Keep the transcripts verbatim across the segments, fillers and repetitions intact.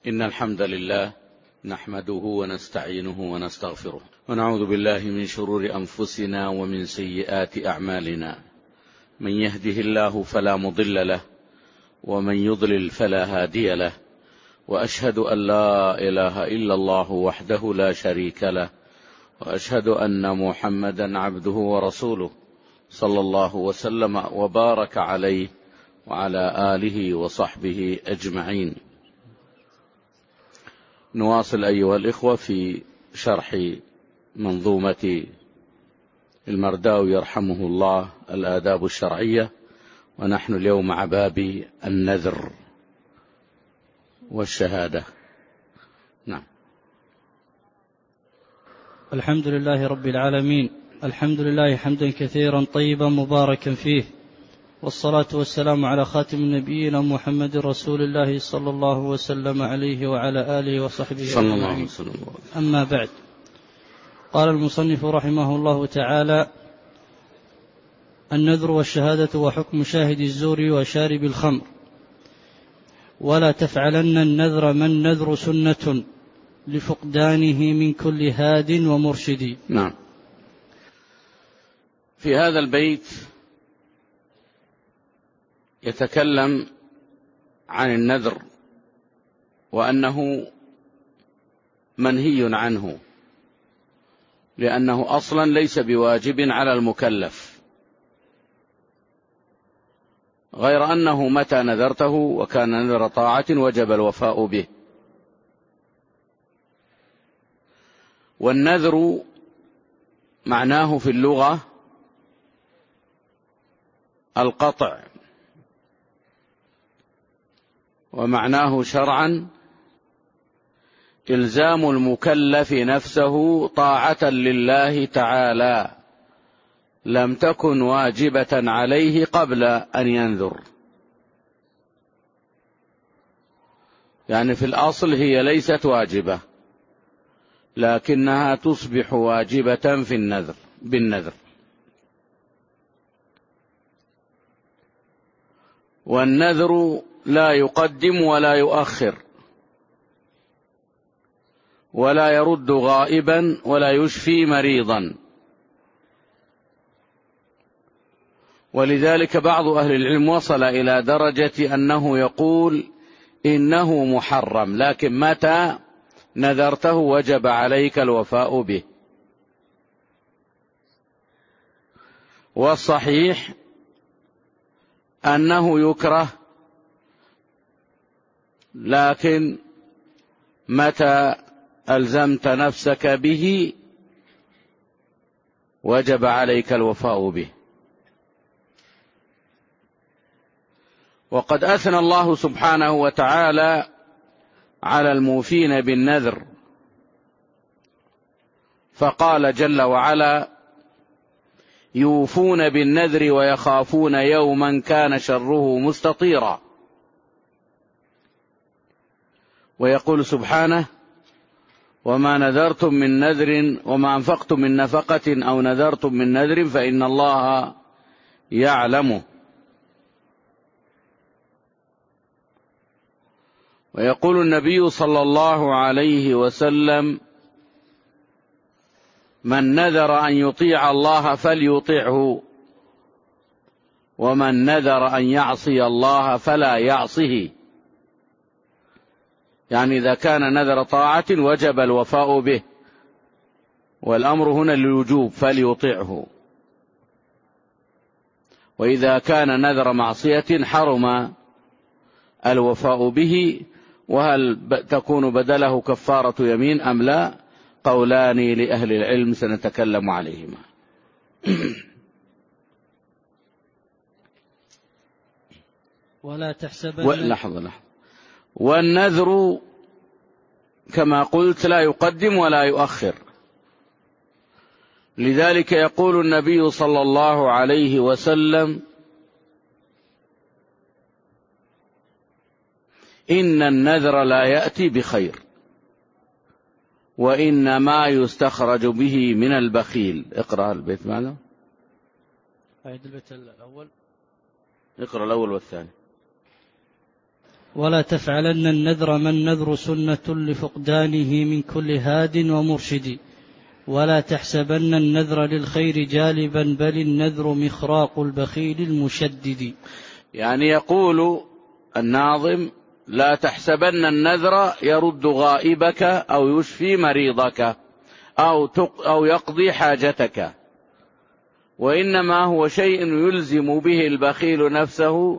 إن الحمد لله نحمده ونستعينه ونستغفره ونعوذ بالله من شرور أنفسنا ومن سيئات أعمالنا. من يهده الله فلا مضل له ومن يضلل فلا هادي له، وأشهد أن لا إله إلا الله وحده لا شريك له، وأشهد أن محمدا عبده ورسوله صلى الله وسلم وبارك عليه وعلى آله وصحبه أجمعين. نواصل أيها الإخوة في شرح منظومة المرداوي يرحمه الله الآداب الشرعية، ونحن اليوم مع باب النذر والشهادة. نعم. الحمد لله رب العالمين، الحمد لله حمدا كثيرا طيبا مباركا فيه، والصلاة والسلام على خاتم النبيين محمد رسول الله صلى الله وسلم عليه وعلى آله وصحبه صلى الله عليه وسلم. أما بعد، قال المصنف رحمه الله تعالى: النذر والشهادة وحكم شاهد الزور وشارب الخمر. ولا تفعلن النذر ما النذر سنة لفقدانه من كل هاد ومرشد. نعم. في هذا البيت يتكلم عن النذر وأنه منهي عنه، لأنه أصلا ليس بواجب على المكلف، غير أنه متى نذرته وكان نذر طاعة وجب الوفاء به. والنذر معناه في اللغة القطع، ومعناه شرعا إلزام المكلف نفسه طاعة لله تعالى لم تكن واجبة عليه قبل أن ينذر. يعني في الأصل هي ليست واجبة، لكنها تصبح واجبة في النذر بالنذر. والنذر لا يقدم ولا يؤخر، ولا يرد غائبا ولا يشفي مريضا. ولذلك بعض أهل العلم وصل إلى درجة أنه يقول إنه محرم، لكن متى نذرته وجب عليك الوفاء به. والصحيح أنه يكره، لكن متى ألزمت نفسك به وجب عليك الوفاء به. وقد أثنى الله سبحانه وتعالى على الموفين بالنذر، فقال جل وعلا: يوفون بالنذر ويخافون يوما كان شره مستطيرا. ويقول سبحانه: وما نذرتم من نذر وما أنفقتم من نفقة أو نذرتم من نذر فإن الله يعلمه. ويقول النبي صلى الله عليه وسلم: من نذر أن يطيع الله فليطعه، ومن نذر أن يعصي الله فلا يعصه. يعني إذا كان نذر طاعة وجب الوفاء به، والأمر هنا للوجوب فليطعه. وإذا كان نذر معصية حرم الوفاء به. وهل تكون بدله كفارة يمين أم لا؟ قولان لأهل العلم سنتكلم عليهما. ولا تحسبن لحظة لحظة. والنذر كما قلت لا يقدم ولا يؤخر، لذلك يقول النبي صلى الله عليه وسلم: إن النذر لا يأتي بخير، وإنما يستخرج به من البخيل. اقرأ البيت معنا. أعيد البيت الأول. اقرأ الأول والثاني. ولا تفعلن النذر ما النذر سنة لفقدانه من كل هاد ومرشد، ولا تحسبن النذر للخير جالبا بل النذر مخراق البخيل المشدد. يعني يقول الناظم: لا تحسبن النذر يرد غائبك أو يشفي مريضك أو, أو يقضي حاجتك، وإنما هو شيء يلزم به البخيل نفسه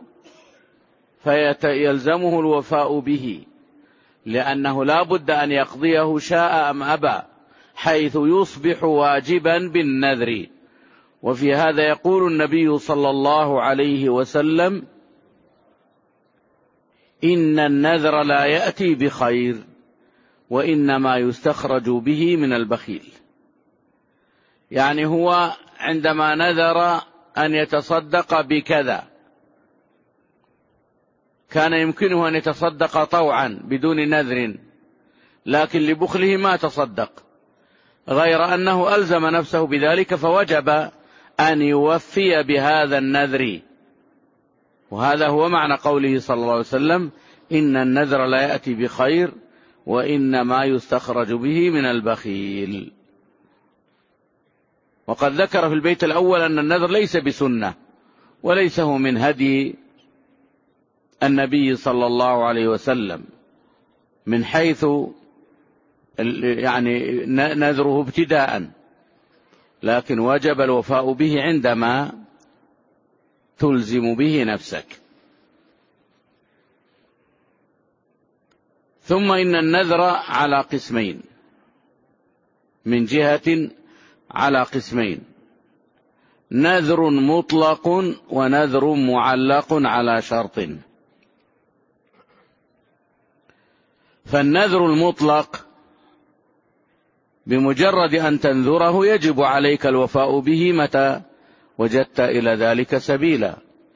فيلزمه الوفاء به، لأنه لا بد أن يقضيه شاء أم أبى، حيث يصبح واجبا بالنذر. وفي هذا يقول النبي صلى الله عليه وسلم: إن النذر لا يأتي بخير وإنما يستخرج به من البخيل. يعني هو عندما نذر أن يتصدق بكذا كان يمكنه أن يتصدق طوعا بدون نذر، لكن لبخله ما تصدق، غير أنه ألزم نفسه بذلك فوجب أن يوفي بهذا النذر. وهذا هو معنى قوله صلى الله عليه وسلم: إن النذر لا يأتي بخير وإنما يستخرج به من البخيل. وقد ذكر في البيت الأول أن النذر ليس بسنة وليس هو من هدي النبي صلى الله عليه وسلم، من حيث يعني نذره ابتداء، لكن وجب الوفاء به عندما تلزم به نفسك. ثم إن النذر على قسمين، من جهة على قسمين: نذر مطلق ونذر معلق على شرط. فالنذر المطلق بمجرد أن تنذره يجب عليك الوفاء به متى وجدت إلى ذلك سبيلا،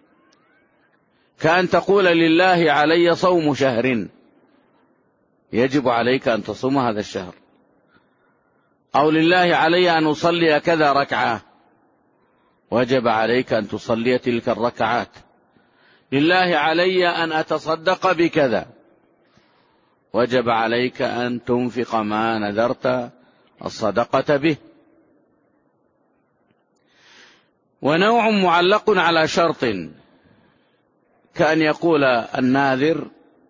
كأن تقول: لله علي صوم شهر، يجب عليك أن تصوم هذا الشهر. أو لله علي أن أصلي كذا ركعة، وجب عليك أن تصلي تلك الركعات. لله علي أن أتصدق بكذا، وجب عليك أن تنفق ما نذرت الصدقة به. ونوع معلق على شرط، كأن يقول الناذر: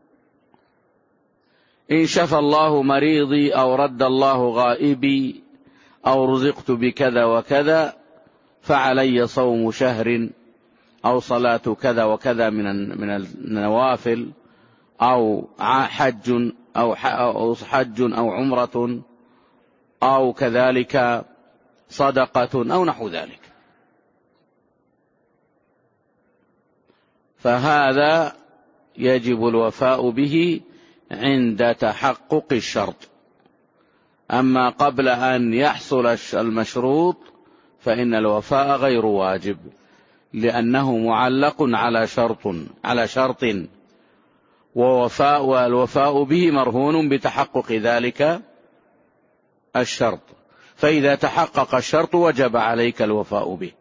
إن شفى الله مريضي أو رد الله غائبي أو رزقت بكذا وكذا فعلي صوم شهر أو صلاة كذا وكذا من النوافل أو حج أو حج أو عمرة أو كذلك صدقة أو نحو ذلك. فهذا يجب الوفاء به عند تحقق الشرط. أما قبل أن يحصل المشروط فإن الوفاء غير واجب، لأنه معلق على شرط على شرط ووفاء والوفاء به مرهون بتحقق ذلك الشرط، فإذا تحقق الشرط وجب عليك الوفاء به.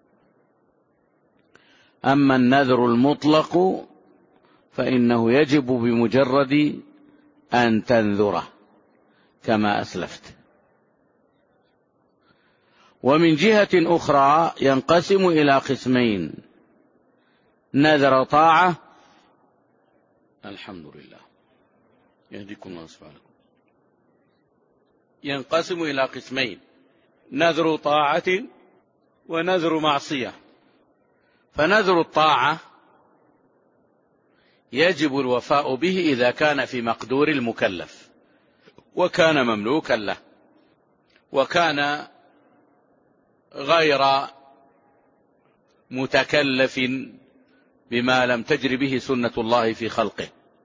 أما النذر المطلق فإنه يجب بمجرد أن تنذره كما أسلفت. ومن جهة أخرى ينقسم إلى قسمين: نذر طاعة. الحمد لله يهديكم الله سبحانه. ينقسم إلى قسمين: نذر طاعة ونذر معصية. فنذر الطاعة يجب الوفاء به إذا كان في مقدور المكلف وكان مملوكا له وكان غير متكلف بما لم تجر به سنة الله في خلقه.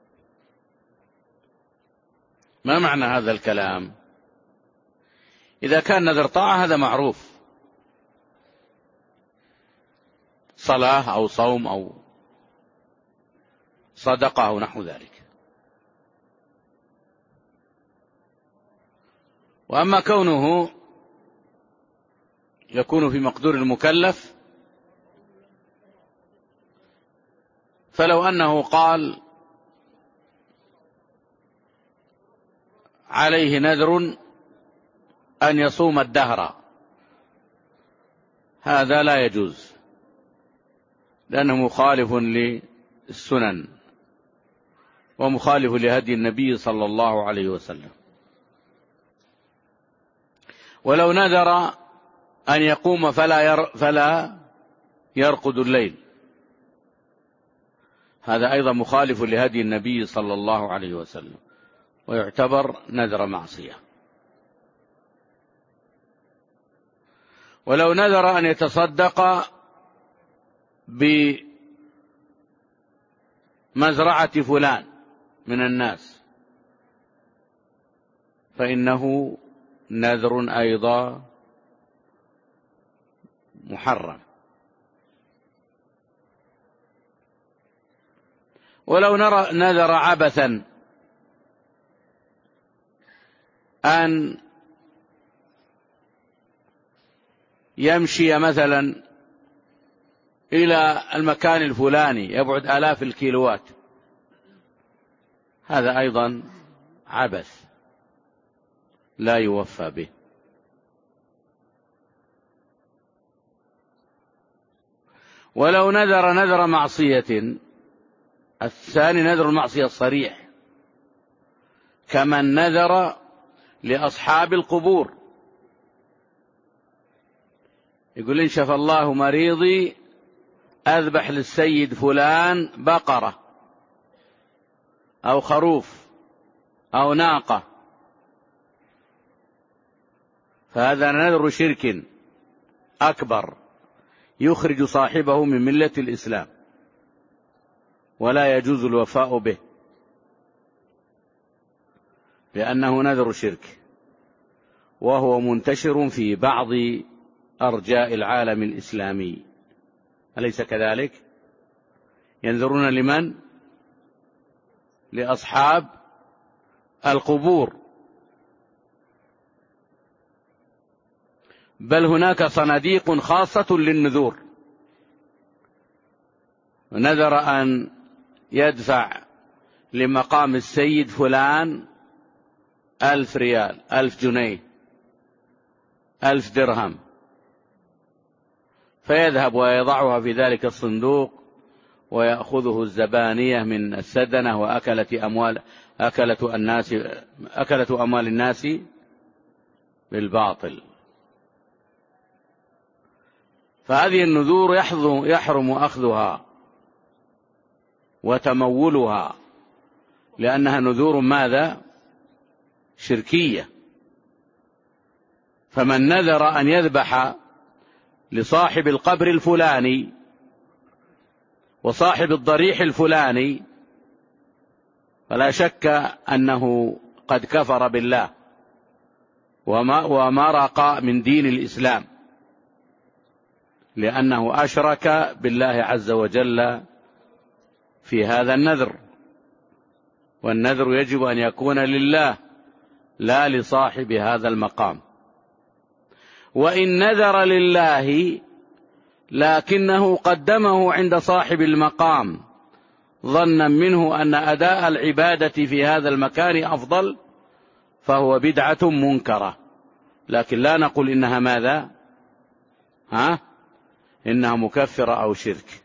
ما معنى هذا الكلام؟ إذا كان نذر طاعة هذا معروف، صلاة أو صوم أو صدقة أو نحو ذلك. وأما كونه يكون في مقدور المكلف فلو أنه قال: عليه نذر أن يصوم الدهر، هذا لا يجوز لأنه مخالف للسنن ومخالف لهدي النبي صلى الله عليه وسلم. ولو نذر أن يقوم فلا ير فلا يرقد الليل، هذا أيضا مخالف لهدي النبي صلى الله عليه وسلم ويعتبر نذر معصية. ولو نذر أن يتصدق بمزرعة فلان من الناس فإنه نذر أيضا محرم. ولو نذر عبثا أن يمشي مثلا إلى المكان الفلاني يبعد آلاف الكيلوات، هذا أيضا عبث لا يوفى به. ولو نذر نذر معصية، الثاني نذر المعصية الصريح، كمن نذر لأصحاب القبور، يقول إن شفى الله مريضي أذبح للسيد فلان بقرة أو خروف أو ناقة، فهذا نذر شرك أكبر يخرج صاحبه من ملة الإسلام ولا يجوز الوفاء به لأنه نذر شرك، وهو منتشر في بعض أرجاء العالم الإسلامي، أليس كذلك؟ ينذرون لمن؟ لأصحاب القبور، بل هناك صناديق خاصة للنذور، نذر أن يدفع لمقام السيد فلان ألف ريال، ألف جنيه، ألف درهم، فيذهب ويضعها في ذلك الصندوق ويأخذه الزبانية من السدنة وأكلة أموال أكلة الناس أكلة أموال الناس بالباطل. فهذه النذور يحرم أخذها وتمولها لأنها نذور ماذا؟ شركية. فمن نذر أن يذبح لصاحب القبر الفلاني وصاحب الضريح الفلاني فلا شك أنه قد كفر بالله ومرق من دين الإسلام، لأنه أشرك بالله عز وجل في هذا النذر، والنذر يجب أن يكون لله لا لصاحب هذا المقام. وإن نذر لله لكنه قدمه عند صاحب المقام ظنا منه أن أداء العبادة في هذا المكان أفضل فهو بدعة منكرة، لكن لا نقول إنها ماذا؟ ها؟ إنها مكفرة أو شرك.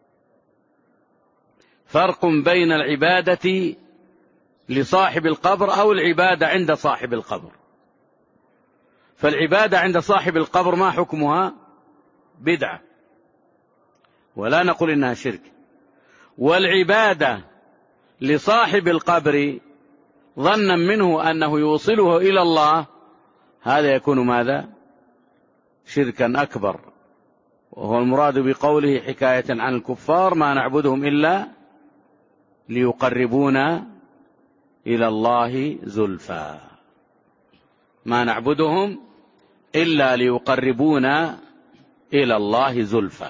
فرق بين العبادة لصاحب القبر أو العبادة عند صاحب القبر. فالعبادة عند صاحب القبر ما حكمها؟ بدعة، ولا نقول إنها شرك. والعبادة لصاحب القبر ظنا منه أنه يوصله إلى الله هذا يكون ماذا؟ شركا أكبر، وهو المراد بقوله حكاية عن الكفار ما نعبدهم إلا ليقربونا إلى الله زلفى، ما نعبدهم إلا ليقربونا إلى الله زلفى.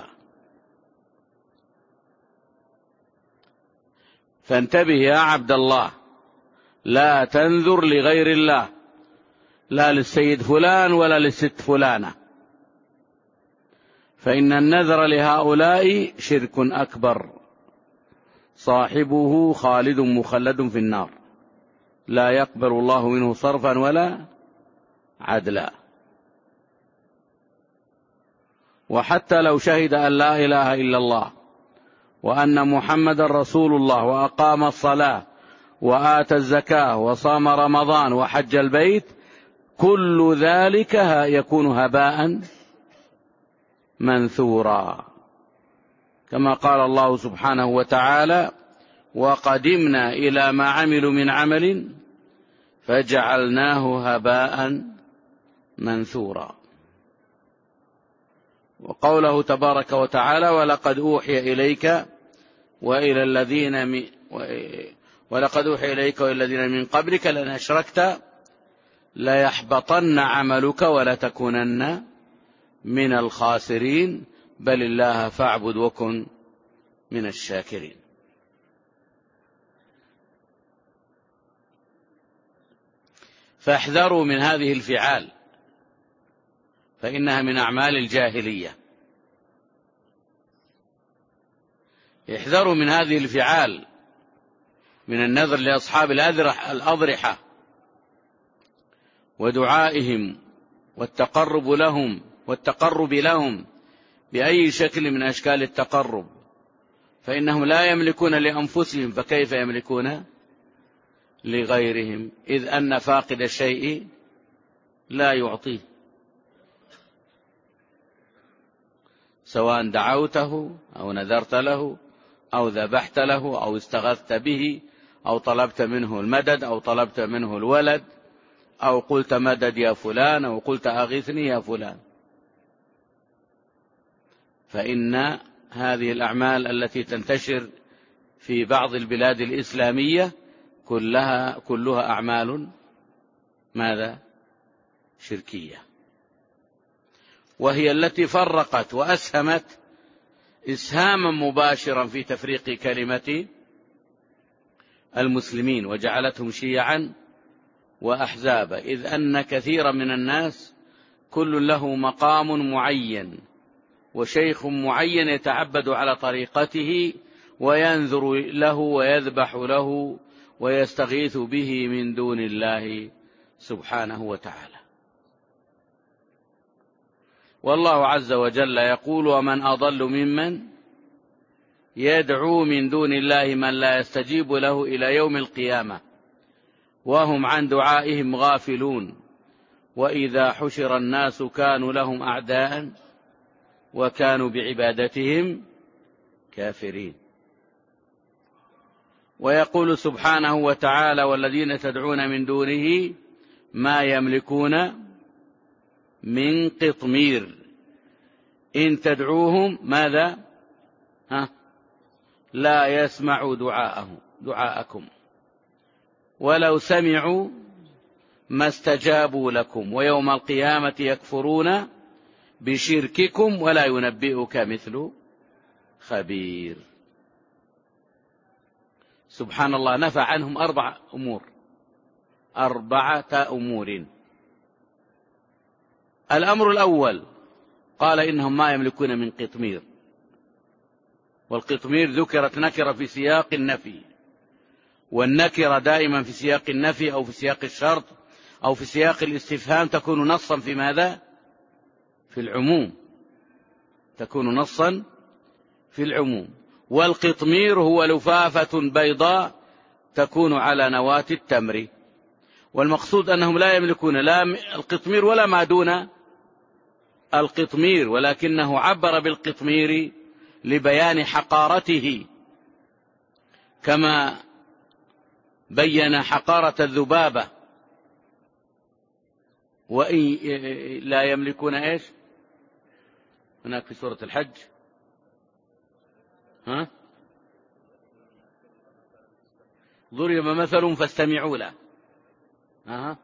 فانتبه يا عبد الله، لا تنذر لغير الله، لا للسيد فلان ولا للست فلانة، فإن النذر لهؤلاء شرك أكبر صاحبه خالد مخلد في النار، لا يقبل الله منه صرفا ولا عدلا. وحتى لو شهد أن لا إله إلا الله وأن محمد رسول الله وأقام الصلاة وآتى الزكاة وصام رمضان وحج البيت، كل ذلك يكون هباء منثورا، كما قال الله سبحانه وتعالى: وقدمنا إلى ما عملوا من عمل فجعلناه هباء منثورا. وقوله تبارك وتعالى: ولقد أوحي إليك وإلى الذين من ولقد أوحي إليك وإلى الذين من قبلك لئن أشركت ليحبطن عملك ولتكونن من الخاسرين بل الله فاعبد وكن من الشاكرين. فاحذروا من هذه الفعال فإنها من أعمال الجاهلية. احذروا من هذه الفعال من النذر لأصحاب الأضرحة ودعائهم والتقرب لهم والتقرب لهم بأي شكل من أشكال التقرب، فإنهم لا يملكون لأنفسهم فكيف يملكون لغيرهم، إذ أن فاقد الشيء لا يعطيه، سواء دعوته أو نذرت له أو ذبحت له أو استغثت به أو طلبت منه المدد أو طلبت منه الولد أو قلت مدد يا فلان أو قلت أغثني يا فلان. فإن هذه الأعمال التي تنتشر في بعض البلاد الإسلامية كلها كلها أعمال ماذا؟ شركية، وهي التي فرقت وأسهمت إسهاما مباشرا في تفريق كلمة المسلمين وجعلتهم شيعا وأحزابا، إذ أن كثيرا من الناس كل له مقام معين وشيخ معين يتعبد على طريقته وينذر له ويذبح له ويستغيث به من دون الله سبحانه وتعالى. والله عز وجل يقول: ومن أضل ممن يدعو من دون الله من لا يستجيب له إلى يوم القيامة وهم عن دعائهم غافلون وإذا حشر الناس كانوا لهم أعداء وكانوا بعبادتهم كافرين. ويقول سبحانه وتعالى: والذين تدعون من دونه ما يملكون من قطمير إن تدعوهم ماذا؟ ها؟ لا يسمعوا دعاءهم دعاءكم ولو سمعوا ما استجابوا لكم ويوم القيامة يكفرون بشرككم ولا ينبئك مثل خبير. سبحان الله، نفى عنهم أربع أمور أربعة أمور. الأمر الأول قال إنهم ما يملكون من قطمير، والقطمير ذكرت نكرة في سياق النفي، والنكرة دائما في سياق النفي أو في سياق الشرط أو في سياق الاستفهام تكون نصا في ماذا؟ في العموم، تكون نصا في العموم. والقطمير هو لفافة بيضاء تكون على نواة التمر، والمقصود أنهم لا يملكون لا القطمير ولا ما دون القطمير، ولكنه عبر بالقطمير لبيان حقارته كما بين حقارة الذبابة. وإن لا يملكون إيش هناك في سورة الحج؟ ها؟ ضرب مثل فاستمعوا له. ها؟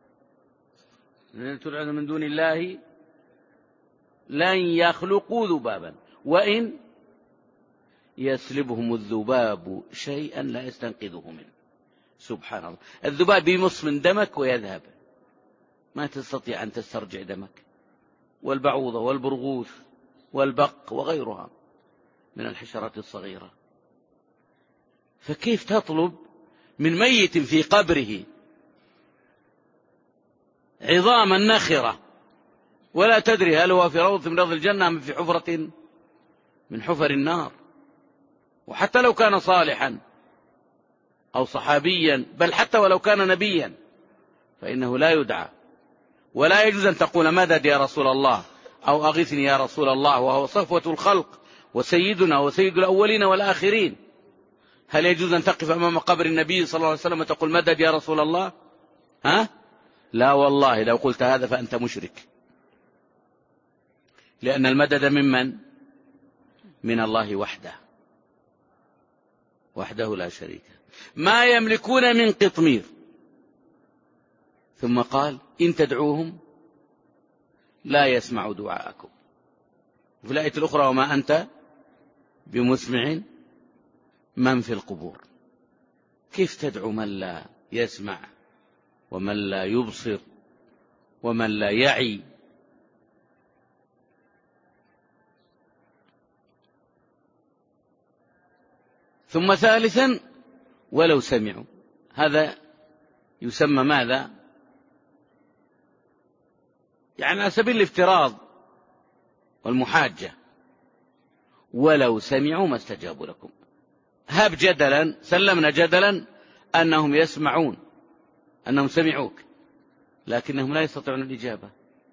تدعون من دون الله لن يخلقوا ذبابا وإن يسلبهم الذباب شيئا لا يستنقذه منه. سبحان الله، الذباب يمص من دمك ويذهب، ما تستطيع أن تسترجع دمك، والبعوضة والبرغوث والبق وغيرها من الحشرات الصغيرة. فكيف تطلب من ميت في قبره عظاما نخرة ولا تدري هل هو في روضة من رياض الجنة أم في حفرة من حفر النار. وحتى لو كان صالحا أو صحابيا، بل حتى ولو كان نبيا، فإنه لا يدعى، ولا يجوز أن تقول مدد يا رسول الله أو أغثني يا رسول الله وهو صفوة الخلق وسيدنا وسيد الأولين والآخرين. هل يجوز أن تقف أمام قبر النبي صلى الله عليه وسلم وتقول مدد يا رسول الله؟ ها؟ لا والله، لو قلت هذا فأنت مشرك، لأن المدد ممن؟ من الله وحده وحده لا شريك. ما يملكون من قطمير. ثم قال إن تدعوهم لا يسمعوا دعاءكم. وفي الآية الأخرى وما أنت بمسمع من في القبور. كيف تدعو من لا يسمع ومن لا يبصر ومن لا يعي؟ ثم ثالثا ولو سمعوا، هذا يسمى ماذا؟ يعني على سبيل الافتراض والمحاجة. ولو سمعوا ما استجابوا لكم. هب جدلا، سلمنا جدلا أنهم يسمعون، أنهم سمعوك، لكنهم لا يستطيعون الإجابة،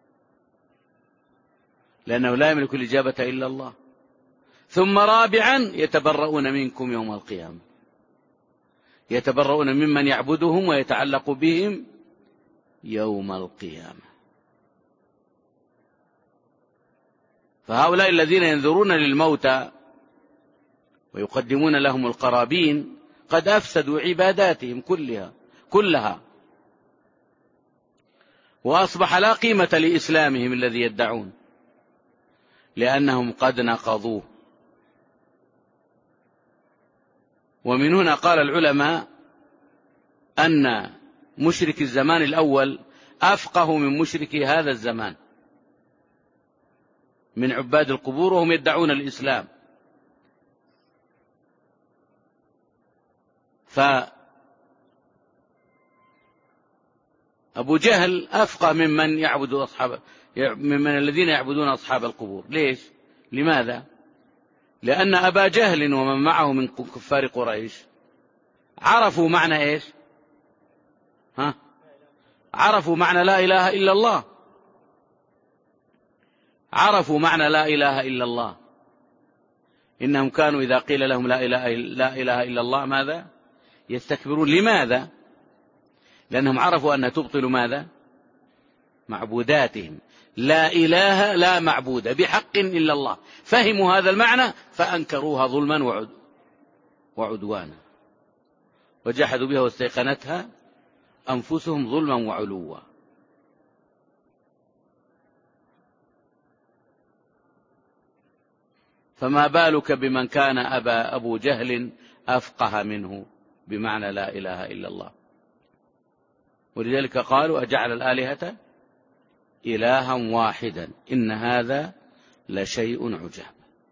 لأنه لا يملك الإجابة إلا الله. ثم رابعا يتبرؤون منكم يوم القيامة، يتبرؤون ممن يعبدهم ويتعلق بهم يوم القيامة. فهؤلاء الذين ينذرون للموتى ويقدمون لهم القرابين قد أفسدوا عباداتهم كلها كلها وأصبح لا قيمة لإسلامهم الذي يدعون، لأنهم قد نقضوه. ومن هنا قال العلماء أن مشرك الزمان الأول أفقه من مشرك هذا الزمان من عباد القبور، وهم يدعون الإسلام. فأبو جهل أفقه ممن يعبد أصحاب ممن الذين يعبدون أصحاب القبور. ليش؟ لماذا؟ لأن أبا جهل ومن معه من كفار قريش عرفوا معنى إيش؟ ها؟ عرفوا معنى لا إله إلا الله، عرفوا معنى لا إله إلا الله. إنهم كانوا إذا قيل لهم لا إله, لا إله إلا الله ماذا؟ يستكبرون. لماذا؟ لأنهم عرفوا أن تبطل ماذا؟ معبوداتهم. لا إله لا معبود بحق إلا الله. فهموا هذا المعنى فأنكروها ظلما وعدوانا وجحدوا بها واستيقنتها أنفسهم ظلما وعلوا. فما بالك بمن كان أبا أبو جهل أفقه منه بمعنى لا إله إلا الله. ولذلك قالوا أجعل الآلهة إلها واحدا إن هذا لشيء عجاب.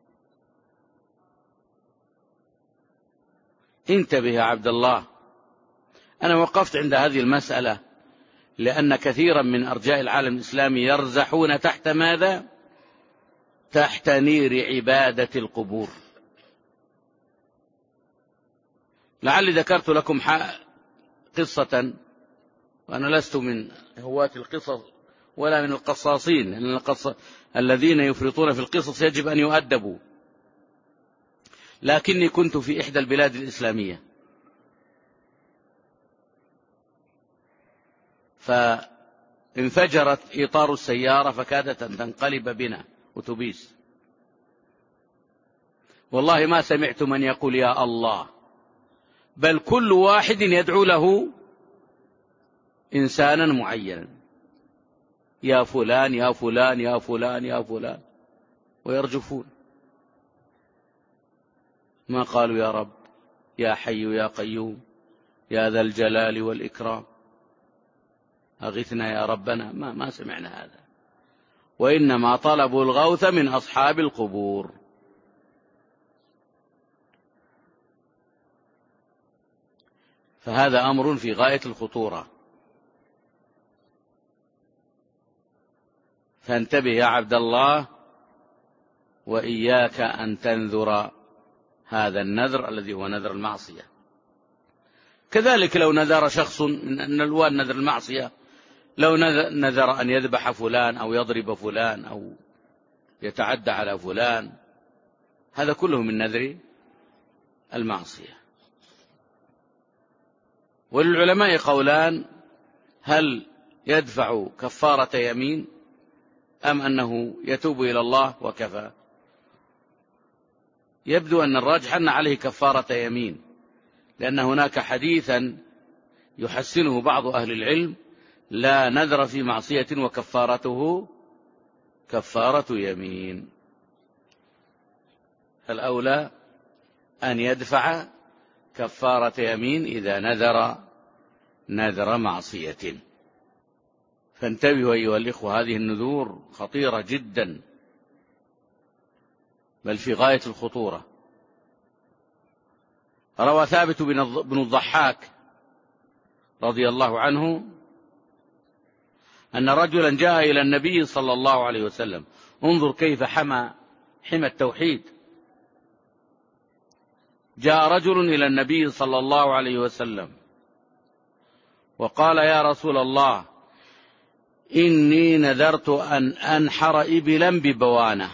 انتبه يا عبد الله. أنا وقفت عند هذه المسألة لأن كثيرا من أرجاء العالم الإسلامي يرزحون تحت ماذا؟ تحت نير عبادة القبور. لعلي ذكرت لكم قصة، وأنا لست من هواة القصص ولا من القصاصين، لأن القص... الذين يفرطون في القصص يجب أن يؤدبوا. لكني كنت في إحدى البلاد الإسلامية، فانفجرت إطار السيارة فكادت أن تنقلب بنا أتوبيس. والله ما سمعت من يقول يا الله، بل كل واحد يدعو له إنسانا معينا، يا فلان يا فلان يا فلان يا فلان، ويرجفون. ما قالوا يا رب يا حي يا قيوم يا ذا الجلال والإكرام أغثنا يا ربنا. ما, ما سمعنا هذا، وإنما طلبوا الغوث من أصحاب القبور. فهذا أمر في غاية الخطورة. فانتبه يا عبد الله، وإياك أن تنذر هذا النذر الذي هو نذر المعصية. كذلك لو نذر شخص من أن الوان نذر المعصية، لو نذر أن يذبح فلان أو يضرب فلان أو يتعدى على فلان، هذا كله من نذر المعصية. وللعلماء قولان: هل يدفع كفارة يمين أم أنه يتوب إلى الله وكفى؟ يبدو أن الراجح أن عليه كفارة يمين، لأن هناك حديثا يحسنه بعض أهل العلم: لا نذر في معصية وكفارته كفارة يمين. الأولى أن يدفع كفارة يمين إذا نذر نذر معصية. فانتبهوا أيها الإخوة، هذه النذور خطيرة جدا، بل في غاية الخطورة. روى ثابت بن الضحاك رضي الله عنه أن رجلا جاء إلى النبي صلى الله عليه وسلم، انظر كيف حمى حمى التوحيد. جاء رجل إلى النبي صلى الله عليه وسلم وقال: يا رسول الله، إني نذرت أن أنحر إبلا ببوانة.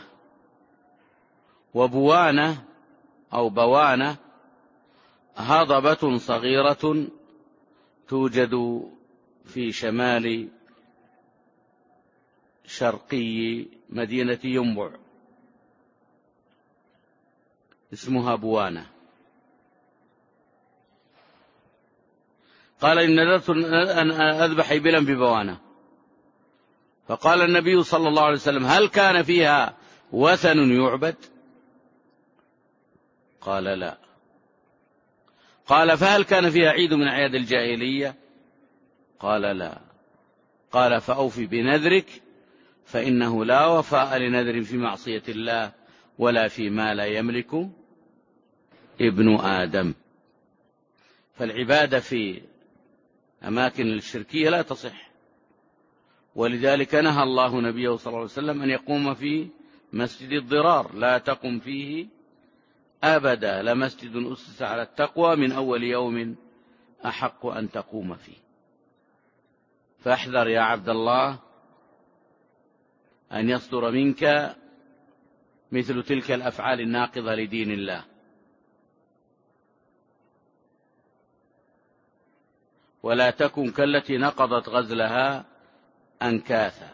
وبوانة أو بوانة هضبة صغيرة توجد في شمال شرقي مدينة ينبع، اسمها بوانة. قال: إن نذرت أن أذبح إبلا ببوانة. فقال النبي صلى الله عليه وسلم: هل كان فيها وثن يعبد؟ قال: لا. قال: فهل كان فيها عيد من أعياد الجاهلية؟ قال: لا. قال: فأوفي بنذرك، فإنه لا وفاء لنذر في معصية الله ولا فيما لا يملك ابن آدم. فالعبادة في أماكن الشركية لا تصح، ولذلك نهى الله نبيه صلى الله عليه وسلم أن يقوم في مسجد الضرار: لا تقم فيه أبدا، لمسجد أسس على التقوى من أول يوم أحق أن تقوم فيه. فاحذر يا عبد الله أن يصدر منك مثل تلك الأفعال الناقضة لدين الله. ولا تكن كالتي نقضت غزلها أنكاثا،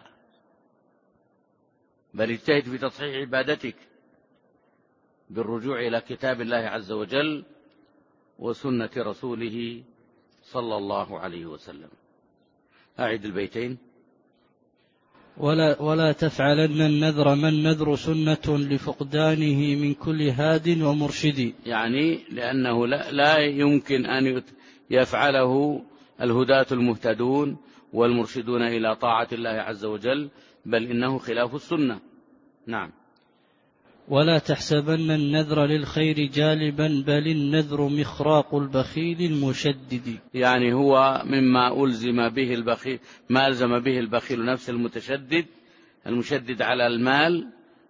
بل اجتهد في تصحيح عبادتك بالرجوع إلى كتاب الله عز وجل وسنة رسوله صلى الله عليه وسلم. أعد البيتين. ولا, ولا تفعلن النذر ما النذر سنة لفقدانه من كل هاد ومرشد. يعني لأنه لا, لا يمكن أن يفعله الهداة المهتدون والمرشدون إلى طاعة الله عز وجل، بل إنه خلاف السنة. نعم. ولا تحسبن النذر للخير جالبا، بل النذر مخراق البخيل المشدد. يعني هو مما ألزم به البخيل، ما ألزم به البخيل نفس المتشدد المشدد على المال،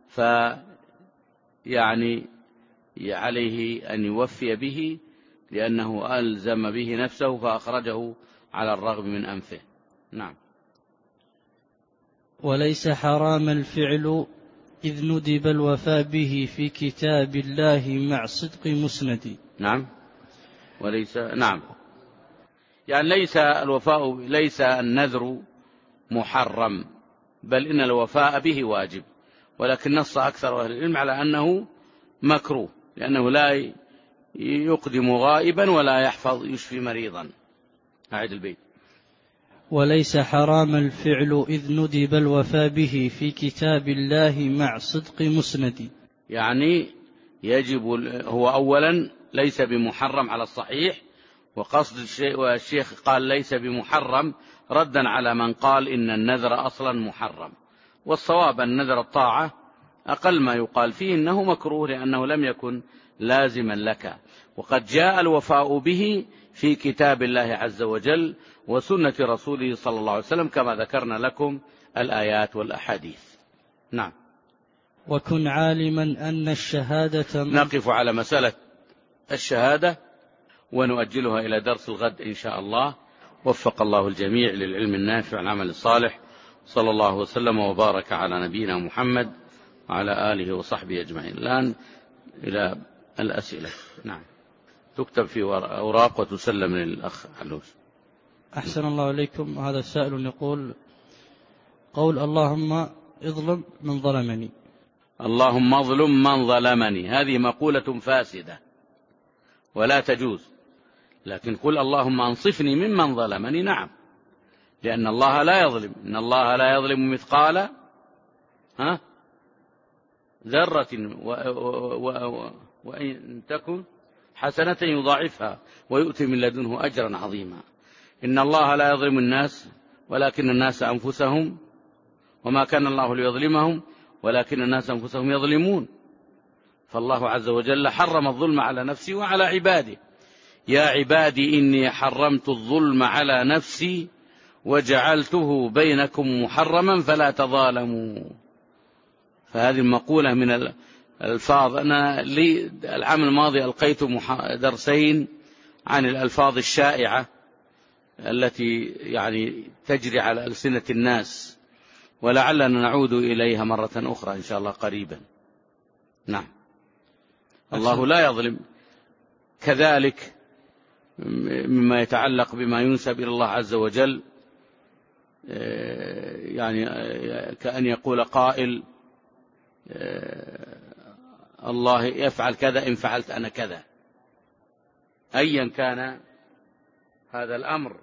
فيعني عليه أن يوفي به، لأنه ألزم به نفسه فأخرجه على الرغم من أنفه. نعم. وليس حرام الفعل إذ ندب الوفاء به في كتاب الله مع صدق مسند. نعم. وليس نعم يعني ليس الوفاء ليس النذر محرم، بل إن الوفاء به واجب، ولكن نص أكثر أهل العلم على أنه مكروه، لأنه لا يقدم غائبا ولا يحفظ يشفي مريضا. أعد البيت. وليس حرام الفعل إذ ندب الوفاء به في كتاب الله مع صدق مسند. يعني يجب، هو أولا ليس بمحرم على الصحيح، وقصد الشيء والشيخ قال ليس بمحرم ردا على من قال إن النذر أصلا محرم. والصواب أن نذر الطاعة أقل ما يقال فيه إنه مكروه، لأنه لم يكن لازما لك، وقد جاء الوفاء به في كتاب الله عز وجل وسنة رسوله صلى الله عليه وسلم كما ذكرنا لكم الآيات والأحاديث. نعم. وكن عالما أن الشهادة من... نقف على مسألة الشهادة ونؤجلها إلى درس الغد إن شاء الله. وفق الله الجميع للعلم النافع والعمل الصالح. صلى الله وسلم وبارك على نبينا محمد وعلى آله وصحبه أجمعين. الآن إلى الأسئلة. نعم. تكتب في أوراق وتسلم للأخ علوش. أحسن الله إليكم. هذا سائل يقول: قول اللهم اظلم من ظلمني. اللهم اظلم من ظلمني، هذه مقولة فاسدة ولا تجوز. لكن قل اللهم انصفني ممن ظلمني. نعم، لأن الله لا يظلم. إن الله لا يظلم مثقال ها ذرة وإن تكن حسنة يضاعفها ويؤتي من لدنه أجرا عظيما. إن الله لا يظلم الناس ولكن الناس أنفسهم، وما كان الله ليظلمهم ولكن الناس أنفسهم يظلمون. فالله عز وجل حرم الظلم على نفسه وعلى عباده. يا عبادي إني حرمت الظلم على نفسي وجعلته بينكم محرما فلا تظالموا. فهذه المقولة من الألفاظ. أنا لي العام الماضي ألقيت درسين عن الألفاظ الشائعة التي يعني تجري على ألسنة الناس، ولعلنا نعود إليها مرة أخرى إن شاء الله قريبا. نعم. الله لا يظلم. كذلك مما يتعلق بما ينسب إلى الله عز وجل، يعني كأن يقول قائل الله يفعل كذا إن فعلت أنا كذا. أيا كان هذا الأمر،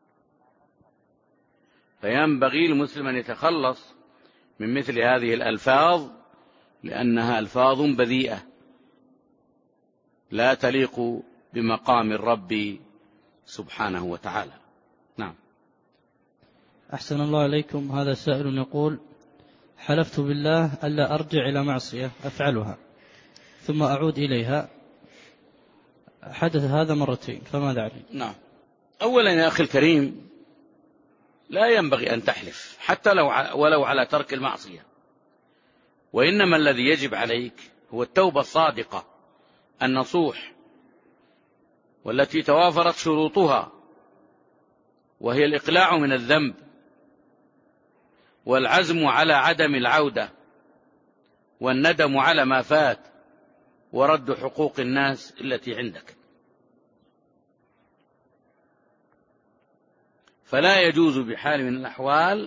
فينبغي المسلم أن يتخلص من مثل هذه الألفاظ، لأنها ألفاظ بذيئة لا تليق بمقام الرب سبحانه وتعالى. نعم. أحسن الله إليكم. هذا سائل يقول: حلفت بالله ألا أرجع إلى معصية أفعلها ثم أعود إليها، حدث هذا مرتين، فماذا علي؟ نعم. أولا يا أخي الكريم، لا ينبغي أن تحلف حتى لو ولو على ترك المعصية، وإنما الذي يجب عليك هو التوبة الصادقة النصوح، والتي توافرت شروطها، وهي الإقلاع من الذنب والعزم على عدم العودة والندم على ما فات ورد حقوق الناس التي عندك. فلا يجوز بحال من الأحوال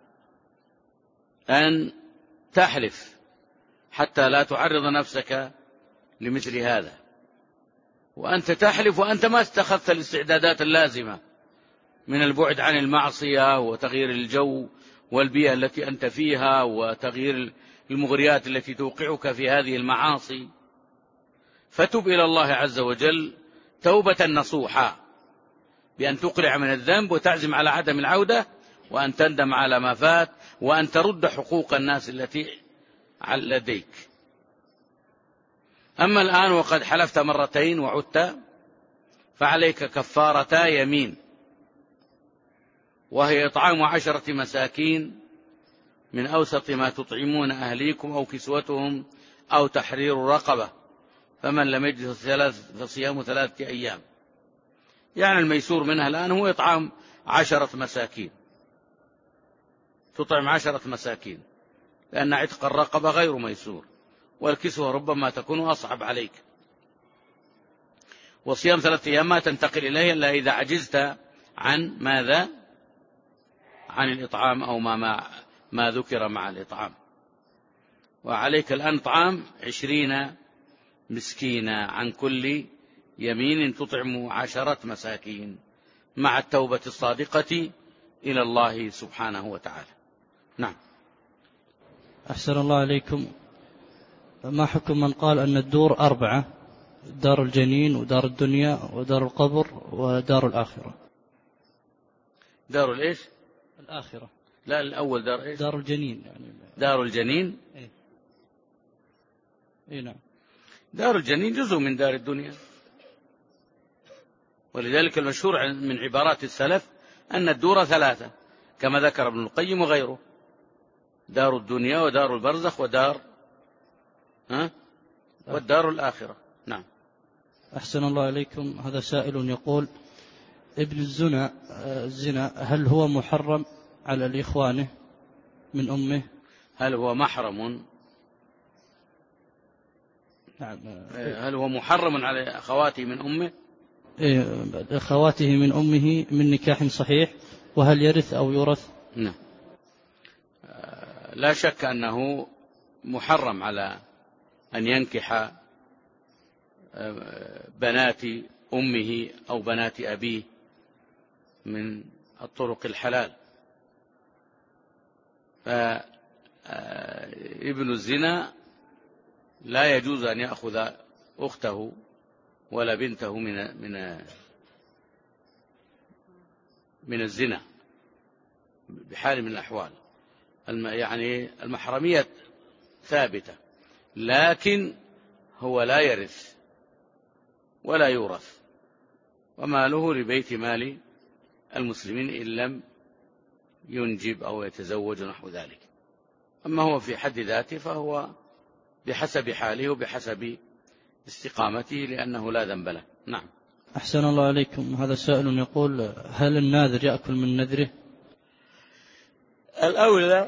أن تحلف حتى لا تعرض نفسك لمثل هذا، وأنت تحلف وأنت ما استخذت الاستعدادات اللازمة من البعد عن المعصية وتغيير الجو والبيئة التي أنت فيها وتغيير المغريات التي توقعك في هذه المعاصي. فتب إلى الله عز وجل توبة نصوحا بأن تقلع من الذنب وتعزم على عدم العودة، وأن تندم على ما فات، وأن ترد حقوق الناس التي لديك. أما الآن وقد حلفت مرتين وعدت، فعليك كفارتا يمين، وهي إطعام عشرة مساكين من أوسط ما تطعمون أهليكم أو كسوتهم أو تحرير رقبة، فمن لم يجد فصيام ثلاثة أيام. يعني الميسور منها الآن هو إطعام عشرة مساكين، تطعم عشرة مساكين، لأن عتق الرقبة غير ميسور، والكسوة ربما تكون أصعب عليك. وصيام ثلاثة أيام ما تنتقل إليه إلا إذا عجزت عن ماذا؟ عن الإطعام أو ما, ما, ما ذكر مع الإطعام. وعليك الآن إطعام عشرين مسكينا عن كل يمين تطعم عشرة مساكين، مع التوبة الصادقة إلى الله سبحانه وتعالى. نعم. أحسن الله عليكم. ما حكم من قال أن الدور أربعة: دار الجنين ودار الدنيا ودار القبر ودار الآخرة؟ دار الإيش؟ الآخرة. لا، الأول دار إيش؟ دار الجنين يعني. دار الجنين. إيه؟ إيه نعم. دار الجنين جزء من دار الدنيا، ولذلك المشهور من عبارات السلف أن الدور ثلاثة كما ذكر ابن القيم وغيره: دار الدنيا ودار البرزخ ودار ها والدار الآخرة. نعم. أحسن الله إليكم. هذا سائل يقول: ابن الزنا الزنا هل هو محرم على الإخوانه من أمه؟ هل هو محرم؟ نعم. هل هو محرم على أخواته من أمه؟ أخواته من أمه من نكاح صحيح، وهل يرث أو يورث؟ نعم. لا شك أنه محرم على أن ينكح بنات أمه أو بنات أبيه من الطرق الحلال. فابن الزنا لا يجوز أن يأخذ أخته ولا بنته من من من الزنا بحال من الأحوال. يعني المحرمية ثابتة، لكن هو لا يرث ولا يورث، وماله لبيت مال المسلمين إن لم ينجب أو يتزوج نحو ذلك. أما هو في حد ذاته فهو بحسب حاله وبحسب استقامته، لأنه لا ذنب له. نعم. أحسن الله عليكم. هذا سائل يقول: هل الناذر يأكل من نذره؟ الأولى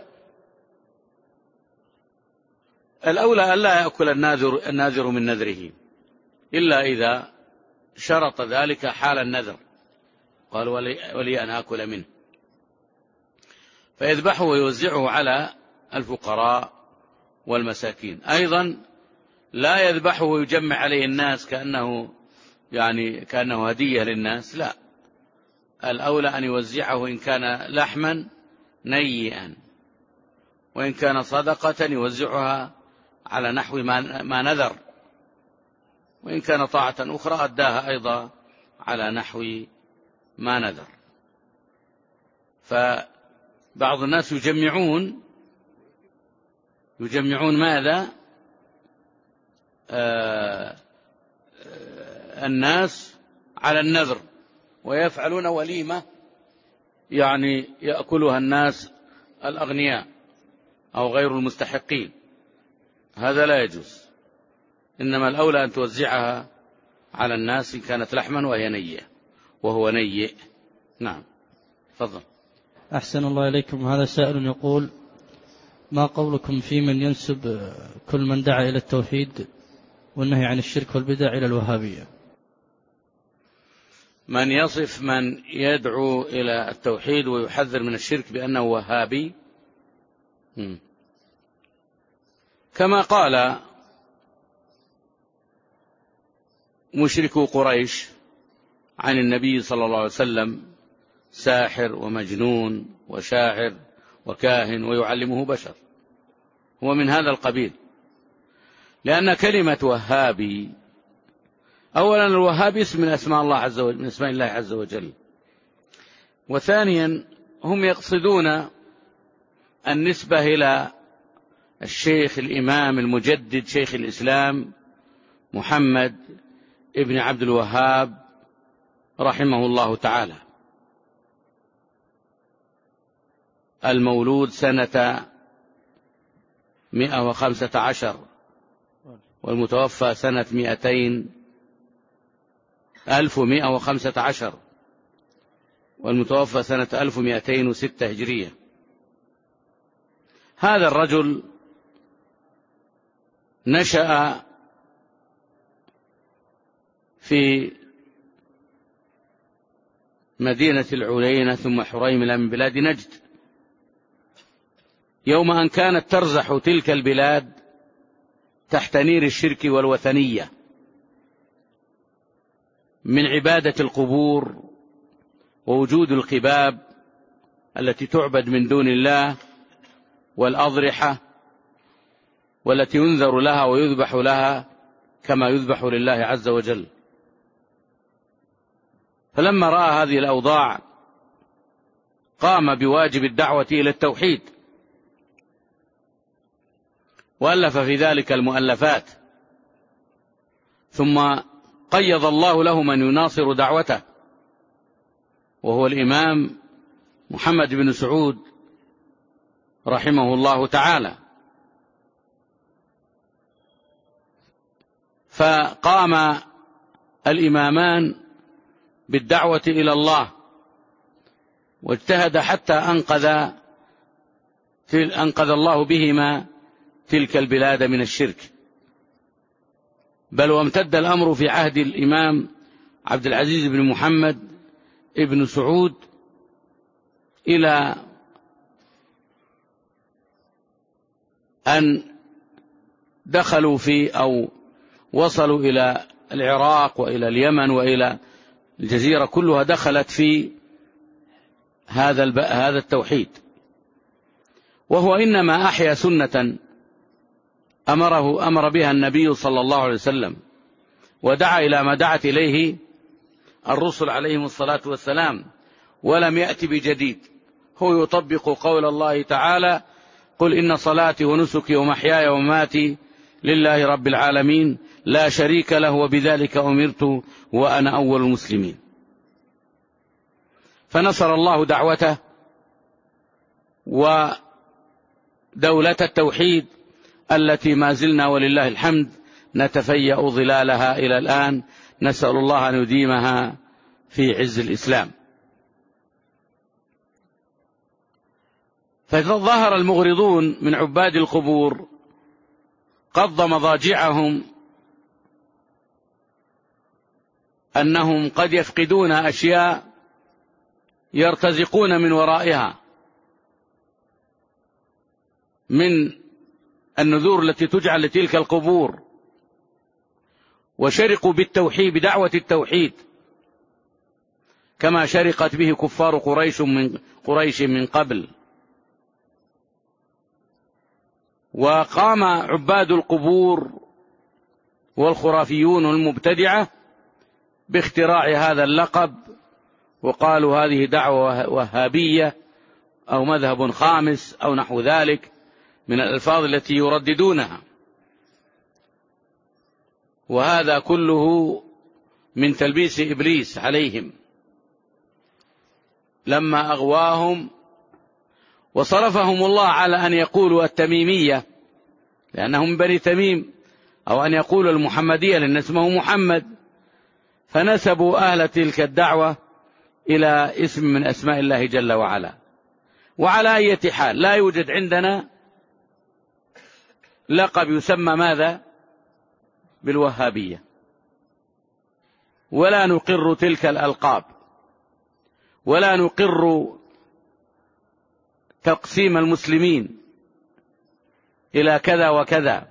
الأولى ألا يأكل الناذر الناذر من نذره إلا إذا شرط ذلك حال النذر، قال: ولي, ولي أن آكل منه، فيذبحه ويوزعه على الفقراء والمساكين. أيضا لا يذبحه ويجمع عليه الناس كأنه يعني كأنه هدية للناس، لا، الأولى أن يوزعه إن كان لحما نيئا، وإن كان صدقة يوزعها على نحو ما نذر، وإن كان طاعة أخرى أداها أيضا على نحو ما نذر. فبعض الناس يجمعون يجمعون ماذا؟ آه الناس على النذر، ويفعلون وليمة يعني يأكلها الناس الأغنياء أو غير المستحقين. هذا لا يجوز، إنما الأولى أن توزعها على الناس إن كانت لحما وهي نيئة وهو نيئ. نعم. تفضل. أحسن الله إليكم. هذا سائل يقول: ما قولكم في من ينسب كل من دعا إلى التوحيد والنهي عن الشرك والبدع إلى الوهابية؟ من يصف من يدعو إلى التوحيد ويحذر من الشرك بأنه وهابي، كما قال مشركو قريش عن النبي صلى الله عليه وسلم: ساحر ومجنون وشاعر وكاهن ويعلمه بشر. هو من هذا القبيل، لأن كلمة وهابي، أولا الوهابي اسم من أسماء الله عز وجل، من أسماء الله عز وجل، وثانيا هم يقصدون النسبة إلى الشيخ الإمام المجدد شيخ الإسلام محمد ابن عبد الوهاب رحمه الله تعالى، المولود سنة مئة وخمسة عشر والمتوفى سنة مئتين ألف ومئة وخمسة عشر والمتوفى سنة ألف ومئتين وستة هجرية. هذا الرجل نشأ في مدينة العلينة ثم حريملة من بلاد نجد، يوم أن كانت ترزح تلك البلاد تحت نير الشرك والوثنية من عبادة القبور ووجود القباب التي تعبد من دون الله والأضرحة والتي ينذر لها ويذبح لها كما يذبح لله عز وجل. فلما رأى هذه الأوضاع قام بواجب الدعوة إلى التوحيد، وألف في ذلك المؤلفات، ثم قيض الله له من يناصر دعوته وهو الإمام محمد بن سعود رحمه الله تعالى. فقام الإمامان بالدعوة إلى الله، واجتهد حتى أنقذ أنقذ الله بهما تلك البلاد من الشرك. بل وامتد الأمر في عهد الإمام عبد العزيز بن محمد ابن سعود إلى أن دخلوا في أو وصلوا إلى العراق وإلى اليمن وإلى الجزيرة، كلها دخلت في هذا هذا التوحيد. وهو إنما أحيا سنة أمره أمر بها النبي صلى الله عليه وسلم، ودعا إلى ما دعت إليه الرسل عليهم الصلاة والسلام، ولم يأتي بجديد. هو يطبق قول الله تعالى: قل إن صلاتي ونسكي ومحياي ومماتي لله رب العالمين لا شريك له وبذلك أمرت وأنا أول المسلمين. فنصر الله دعوته ودولة التوحيد التي ما زلنا ولله الحمد نتفيأ ظلالها إلى الآن، نسأل الله أن يديمها في عز الإسلام. فظهر المغرضون من عباد القبور قض مضاجعهم أنهم قد يفقدون أشياء يرتزقون من ورائها من النذور التي تجعل لتلك القبور، وشرقوا بالتوحيد بدعوة التوحيد كما شرقت به كفار قريش من قريش من قبل. وقام عباد القبور والخرافيون المبتدعة باختراع هذا اللقب، وقالوا هذه دعوة وهابية أو مذهب خامس أو نحو ذلك من الألفاظ التي يرددونها. وهذا كله من تلبيس إبليس عليهم لما أغواهم وصرفهم الله على أن يقولوا التميمية لأنهم من بني تميم، أو أن يقولوا المحمدية لأن اسمه محمد، فنسبوا أهل تلك الدعوة إلى اسم من أسماء الله جل وعلا. وعلى أي حال لا يوجد عندنا لقب يسمى ماذا؟ بالوهابية، ولا نقر تلك الألقاب، ولا نقر تقسيم المسلمين إلى كذا وكذا،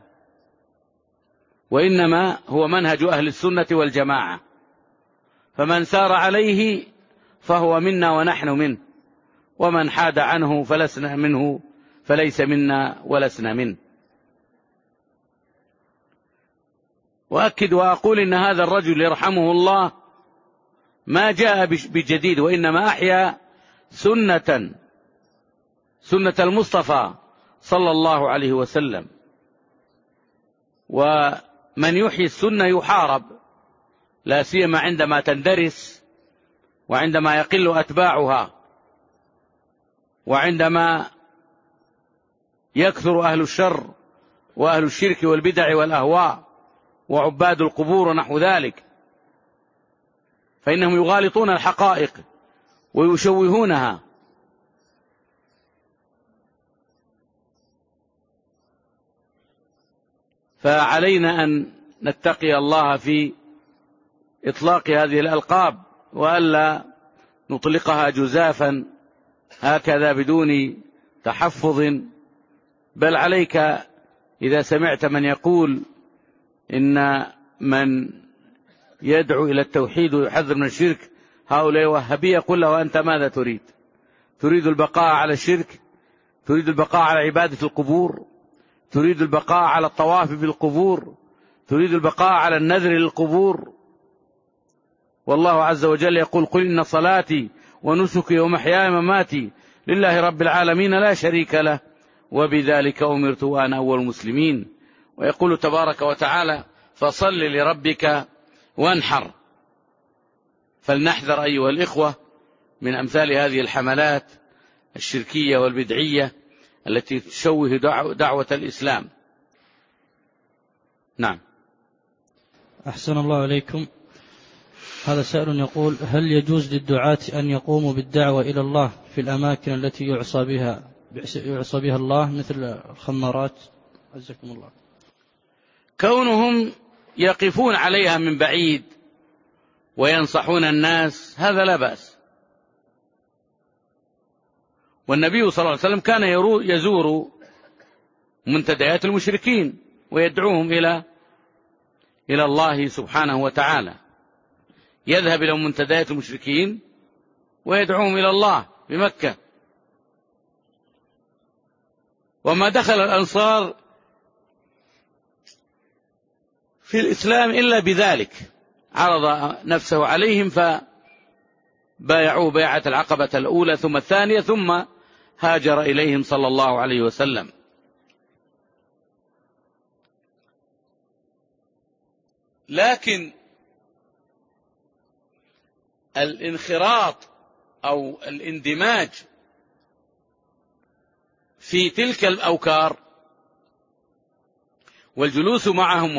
وإنما هو منهج أهل السنة والجماعة، فمن سار عليه فهو منا ونحن منه، ومن حاد عنه فلسنا منه فليس منا ولسنا منه. وأكد وأقول إن هذا الرجل يرحمه الله ما جاء بجديد، وإنما أحيا سنة سنة المصطفى صلى الله عليه وسلم. ومن يحيي السنة يحارب، لا سيما عندما تندرس وعندما يقل أتباعها وعندما يكثر أهل الشر وأهل الشرك والبدع والأهواء وعباد القبور ونحو ذلك، فإنهم يغالطون الحقائق ويشوهونها. فعلينا أن نتقي الله في إطلاق هذه الألقاب، وألا نطلقها جزافا هكذا بدون تحفظ. بل عليك إذا سمعت من يقول إن من يدعو إلى التوحيد ويحذر من الشرك هؤلاء وهابية، قل له أنت ماذا تريد؟ تريد البقاء على الشرك؟ تريد البقاء على عبادة القبور؟ تريد البقاء على الطواف بالقبور؟ تريد البقاء على النذر للقبور؟ والله عز وجل يقول: قل إن صلاتي ونسكي ومحياي ومماتي لله رب العالمين لا شريك له وبذلك أمرت وأنا أول المسلمين. ويقول تبارك وتعالى: فصل لربك وانحر. فلنحذر أيها الإخوة من أمثال هذه الحملات الشركية والبدعية التي تشوه دعوة الإسلام. نعم. أحسن الله عليكم. هذا سائل يقول: هل يجوز للدعاة أن يقوموا بالدعوة إلى الله في الأماكن التي يعصى بها يعصى بها الله مثل الخمارات؟ عزكم الله. كونهم يقفون عليها من بعيد وينصحون الناس هذا لا بأس. والنبي صلى الله عليه وسلم كان يزور منتديات المشركين ويدعوهم إلى إلى الله سبحانه وتعالى، يذهب إلى منتديات المشركين ويدعوهم إلى الله بمكة. وما دخل الأنصار في الإسلام إلا بذلك، عرض نفسه عليهم فبايعوه بيعة العقبة الأولى ثم الثانية، ثم هاجر إليهم صلى الله عليه وسلم. لكن الانخراط أو الاندماج في تلك الأوكار والجلوس معهم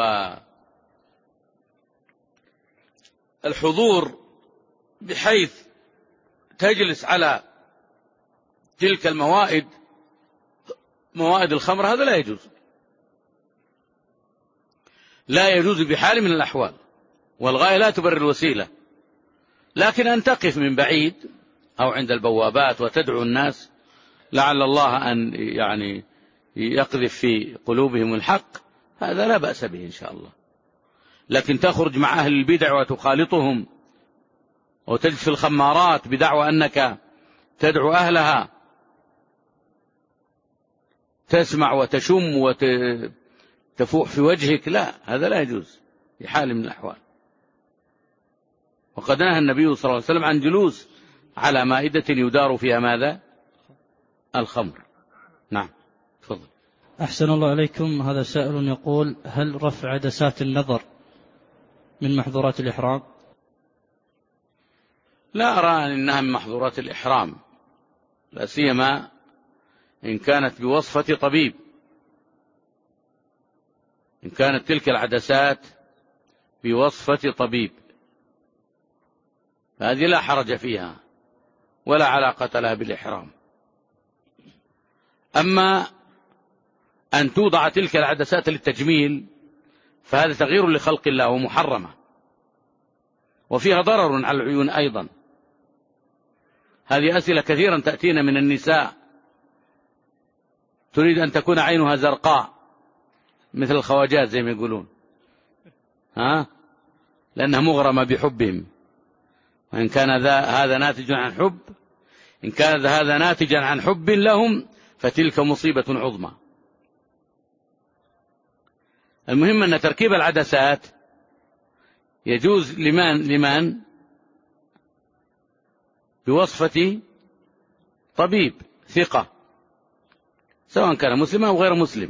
والحضور بحيث تجلس على تلك الموائد، موائد الخمر، هذا لا يجوز، لا يجوز بحال من الأحوال، والغاية لا تبرر الوسيلة. لكن أن تقف من بعيد أو عند البوابات وتدعو الناس لعل الله أن يعني يقذف في قلوبهم الحق، هذا لا بأس به إن شاء الله. لكن تخرج مع أهل البدع وتخالطهم وتجلس في الخمارات بدعوى أنك تدعو أهلها، تسمع وتشم وتفوح في وجهك، لا، هذا لا يجوز بحال من الأحوال. وقد نهى النبي صلى الله عليه وسلم عن جلوس على مائدة يدار فيها ماذا؟ الخمر. نعم، تفضل. أحسن الله عليكم. هذا سائل يقول: هل رفع عدسات النظر من محظورات الإحرام؟ لا أرى أنها من محظورات الإحرام، لا سيما إن كانت بوصفة طبيب. إن كانت تلك العدسات بوصفة طبيب هذه لا حرج فيها ولا علاقة لها بالإحرام. أما أن توضع تلك العدسات للتجميل فهذا تغيير لخلق الله ومحرمة، وفيها ضرر على العيون أيضا. هذه أسئلة كثيرا تأتينا من النساء تريد أن تكون عينها زرقاء مثل الخواجات زي ما يقولون، ها؟ لأنها مغرمة بحبهم. وإن كان هذا ناتجا عن حب إن كان هذا ناتجا عن حب لهم فتلك مصيبة عظمى. المهم أن تركيب العدسات يجوز لمن لمن بوصفة طبيب ثقة، سواء كان مسلما أو غير مسلم.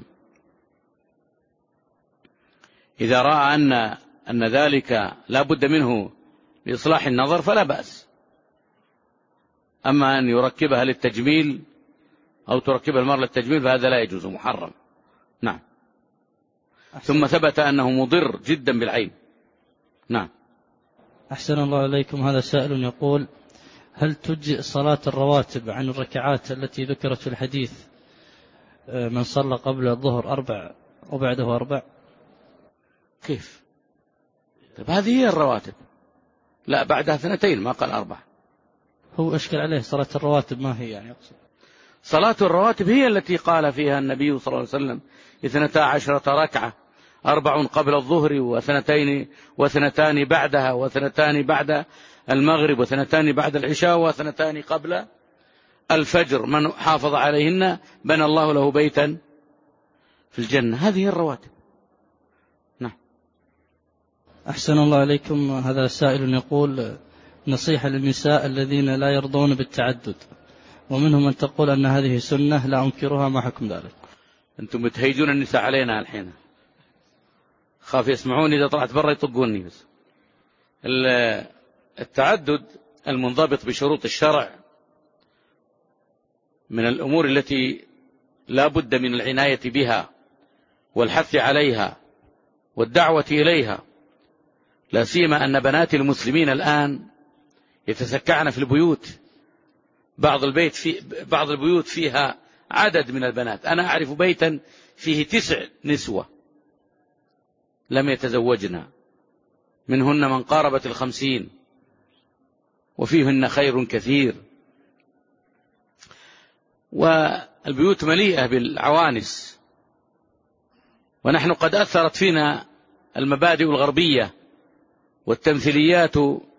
إذا رأى أن أن ذلك لا بد منه لإصلاح النظر فلا بأس. أما أن يركبها للتجميل أو تركبها المرأة للتجميل فهذا لا يجوز، محرم. نعم. ثم ثبت أنه مضر جدا بالعين. نعم. أحسن الله عليكم. هذا سائل يقول: هل تجزئ صلاة الرواتب عن الركعات التي ذكرت في الحديث من صلى قبل الظهر أربع وبعده أربع؟ كيف؟ طيب هذه هي الرواتب، لا بعدها اثنتين، ما قال أربع. هو أشكل عليه صلاة الرواتب ما هي يعني أقصد. صلاة الرواتب هي التي قال فيها النبي صلى الله عليه وسلم: اثنتا عشرة ركعة، أربع قبل الظهر واثنتين واثنتان بعدها واثنتان بعد المغرب واثنتان بعد العشاء واثنتان قبل الفجر، من حافظ عليهن بنى الله له بيتا في الجنة. هذه الرواتب. نعم. أحسن الله عليكم. هذا سائل يقول: نصيحة للنساء الذين لا يرضون بالتعدد، ومنهم من تقول أن هذه سنة لا أنكرها، ما حكم ذلك؟ أنتم متهيجون النساء علينا الحين، خاف يسمعوني إذا طلعت برا يطقوني. بس التعدد المنضبط بشروط الشرع من الأمور التي لا بد من العناية بها والحث عليها والدعوة إليها، لا سيما أن بنات المسلمين الآن يتسكعن في البيوت. بعض البيت في بعض البيوت فيها عدد من البنات. أنا أعرف بيتا فيه تسع نسوة لم يتزوجن، منهن من قاربت الخمسين، وفيهن خير كثير. والبيوت مليئة بالعوانس، ونحن قد أثرت فينا المبادئ الغربية والتمثيليات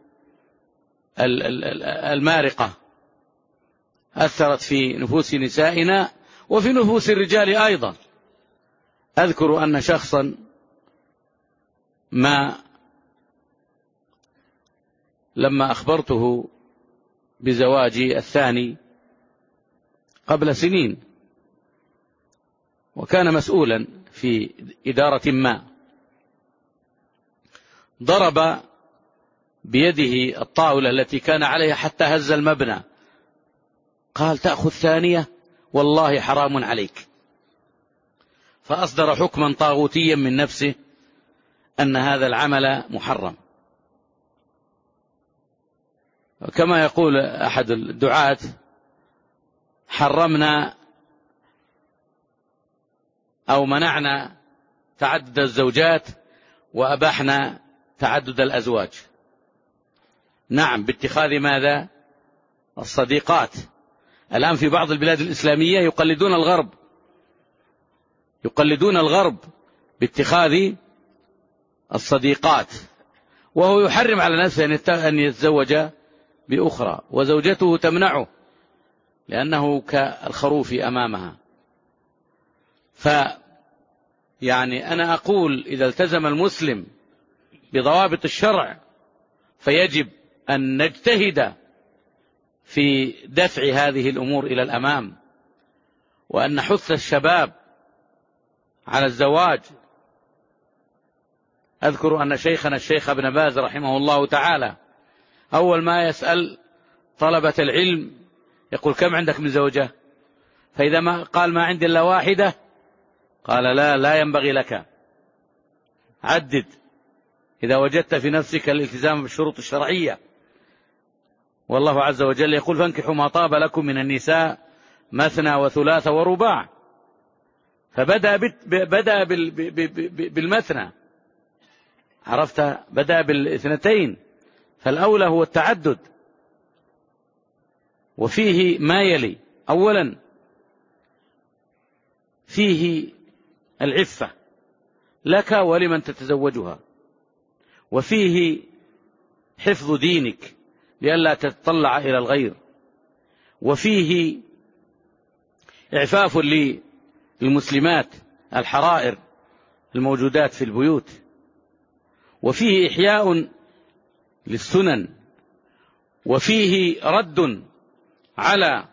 المارقة، أثرت في نفوس نسائنا وفي نفوس الرجال أيضا. أذكر أن شخصا ما لما أخبرته بزواجي الثاني قبل سنين، وكان مسؤولا في إدارة ما، ضرب بيده الطاولة التي كان عليها حتى هز المبنى، قال: تأخذ ثانية والله حرام عليك. فأصدر حكما طاغوتيا من نفسه أن هذا العمل محرم. كما يقول أحد الدعاة: حرمنا أو منعنا تعدد الزوجات وأباحنا تعدد الأزواج. نعم، باتخاذ ماذا؟ الصديقات. الآن في بعض البلاد الإسلامية يقلدون الغرب، يقلدون الغرب باتخاذ الصديقات، وهو يحرم على نفسه أن يتزوج بأخرى، وزوجته تمنعه لأنه كالخروف أمامها. فيعني أنا أقول إذا التزم المسلم بضوابط الشرع فيجب أن نجتهد في دفع هذه الأمور إلى الأمام، وأن نحث الشباب على الزواج. أذكر أن شيخنا الشيخ ابن باز رحمه الله تعالى أول ما يسأل طلبة العلم يقول: كم عندك من زوجة؟ فإذا ما قال ما عندي إلا واحدة قال: لا لا ينبغي لك، عدد إذا وجدت في نفسك الالتزام بالشروط الشرعية. والله عز وجل يقول: فانكحوا ما طاب لكم من النساء مثنى وثلاث ورباع. فبدأ بدأ بالمثنى، عرفت، بدأ بالاثنتين، فالأولى هو التعدد. وفيه ما يلي: أولا فيه العفة لك ولمن تتزوجها، وفيه حفظ دينك لئلا تتطلع إلى الغير، وفيه إعفاف للمسلمات الحرائر الموجودات في البيوت، وفيه إحياء للسنن، وفيه رد على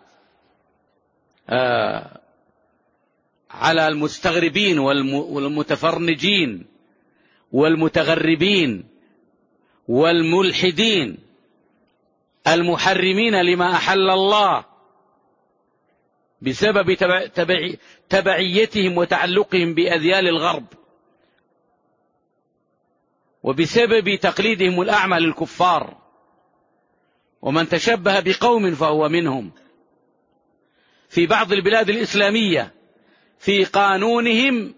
آه على المستغربين والمتفرنجين والمتغربين والملحدين المحرمين لما أحل الله بسبب تبع تبعيتهم وتعلقهم بأذيال الغرب، وبسبب تقليدهم الأعمى للكفار. ومن تشبه بقوم فهو منهم. في بعض البلاد الإسلامية في قانونهم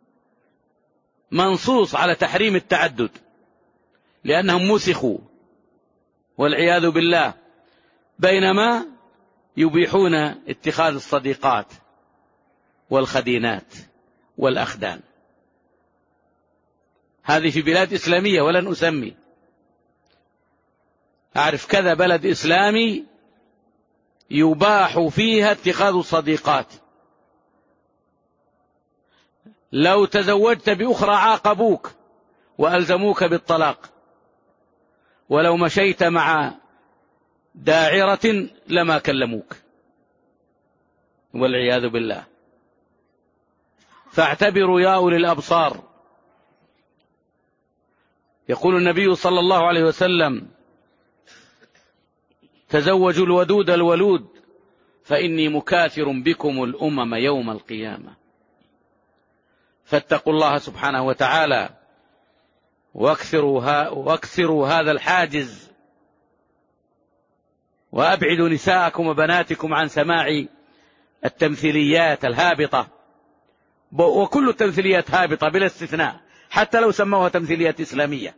منصوص على تحريم التعدد لأنهم مسخوا والعياذ بالله، بينما يبيحون اتخاذ الصديقات والخدينات والأخدان. هذه في بلاد إسلامية ولن أسمي، أعرف كذا بلد إسلامي يباح فيها اتخاذ الصديقات. لو تزوجت بأخرى عاقبوك وألزموك بالطلاق، ولو مشيت مع داعرة لما كلموك والعياذ بالله. فاعتبروا يا أولي الأبصار. يقول النبي صلى الله عليه وسلم: تزوجوا الودود الولود فإني مكاثر بكم الأمم يوم القيامة. فاتقوا الله سبحانه وتعالى واكثروا, ها واكثروا هذا الحاجز، وأبعدوا نساءكم وبناتكم عن سماع التمثيليات الهابطة، وكل التمثيليات هابطة بلا استثناء حتى لو سموها تمثيليات إسلامية،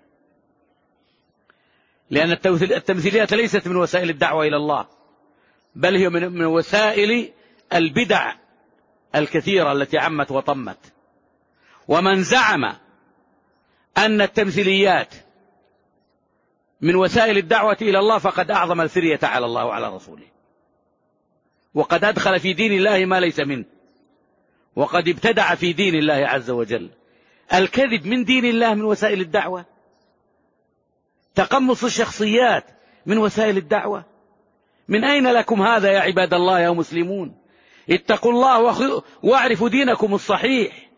لأن التمثيليات ليست من وسائل الدعوة إلى الله، بل هي من وسائل البدع الكثيرة التي عمت وطمت. ومن زعم أن التمثيليات من وسائل الدعوة إلى الله فقد أعظم الفرية على الله وعلى رسوله، وقد أدخل في دين الله ما ليس منه، وقد ابتدع في دين الله عز وجل. الكذب من دين الله من وسائل الدعوة، تقمص الشخصيات من وسائل الدعوة. من أين لكم هذا يا عباد الله يا مسلمون؟ اتقوا الله واعرفوا دينكم الصحيح.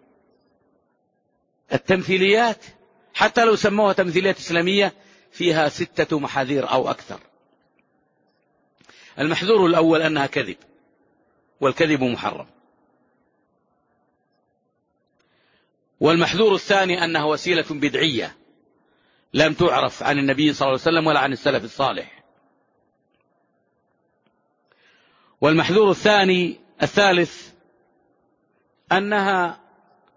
التمثيليات حتى لو سموها تمثيليات إسلامية فيها ستة محاذير أو أكثر. المحذور الأول أنها كذب، والكذب محرم. والمحذور الثاني أنها وسيلة بدعية لم تعرف عن النبي صلى الله عليه وسلم ولا عن السلف الصالح. والمحذور الثاني الثالث أنها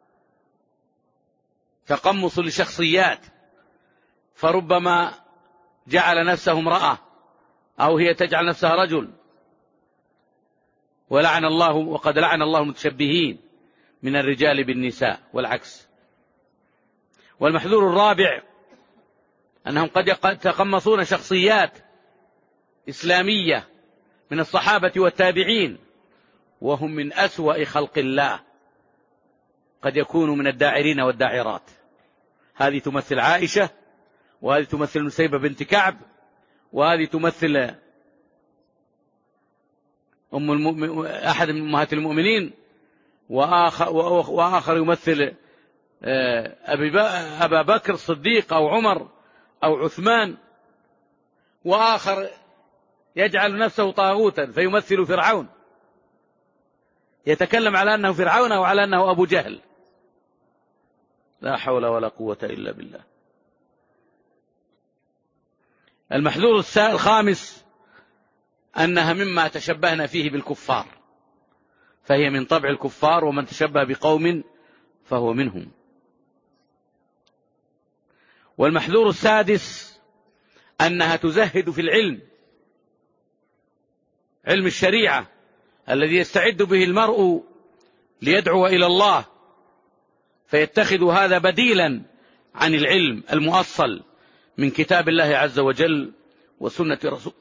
تقمص لشخصيات، فربما جعل نفسه امرأة أو هي تجعل نفسها رجل، ولعن الله وقد لعن الله المتشبهين من الرجال بالنساء والعكس. والمحذور الرابع أنهم قد يتقمصون شخصيات إسلامية من الصحابة والتابعين وهم من أسوأ خلق الله، قد يكونوا من الداعرين والداعرات. هذه تمثل عائشة، وهذه تمثل نسيبة بنت كعب، وهذه تمثل أم المؤمن أحد من أمهات المؤمنين، وآخر, وآخر يمثل أبا بكر الصديق أو عمر أو عثمان، وآخر يجعل نفسه طاغوتا فيمثل فرعون، يتكلم على أنه فرعون أو على أنه أبو جهل. لا حول ولا قوة إلا بالله. المحذور الخامس أنها مما تشبهنا فيه بالكفار، فهي من طبع الكفار، ومن تشبه بقوم فهو منهم. والمحذور السادس أنها تزهد في العلم، علم الشريعة الذي يستعد به المرء ليدعو إلى الله، فيتخذ هذا بديلا عن العلم المؤصل من كتاب الله عز وجل وسنة, رسول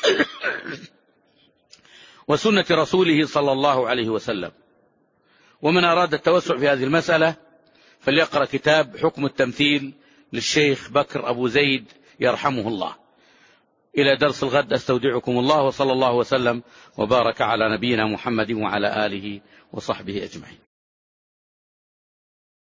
وسنة رسوله صلى الله عليه وسلم. ومن أراد التوسع في هذه المسألة فليقرأ كتاب حكم التمثيل للشيخ بكر أبو زيد يرحمه الله. إلى درس الغد أستودعكم الله، وصلى الله وسلم وبارك على نبينا محمد وعلى آله وصحبه أجمعين.